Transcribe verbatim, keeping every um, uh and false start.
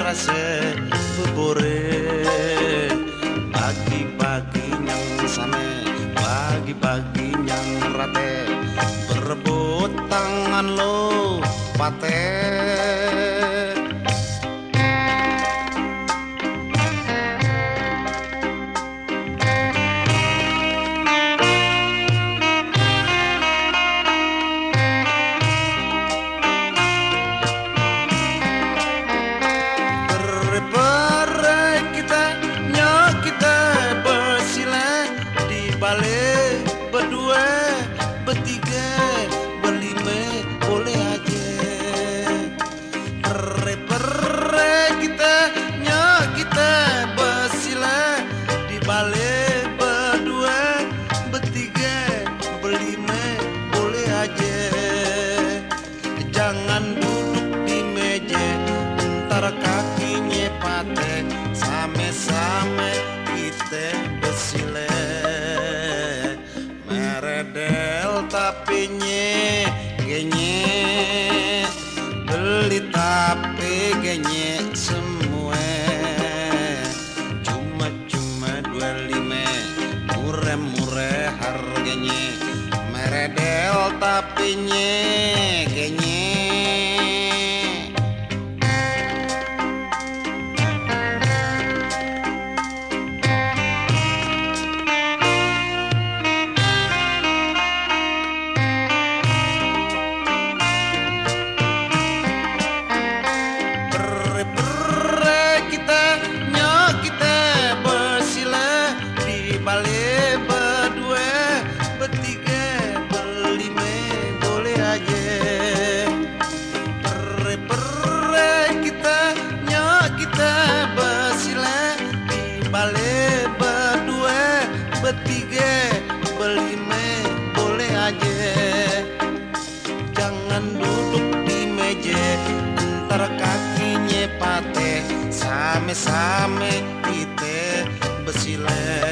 rasa bebore pagi-pagi nyang same pagi-pagi nyang rate berebut tangan lo pate. Balik berdua, bertiga, berlima, boleh aja. Pere-pere kita, nya kita bersila. Di balik berdua, bertiga, berlima, boleh aja. Jangan duduk di meja, ntar kakinya patah. Sama-sama kita bersila. Meredel tapi nye genye beli tapi genye semua cuma-cuma dua lima murah-murah harganya meredel tapi nye genye. Balik berdua, bertiga, berlima, boleh aja. Pere-pere kita, nya kita bersila. Di balik berdua, bertiga, berlima, boleh aja. Jangan duduk di meja, ntar kakinya patah. Sama-sama kita bersila.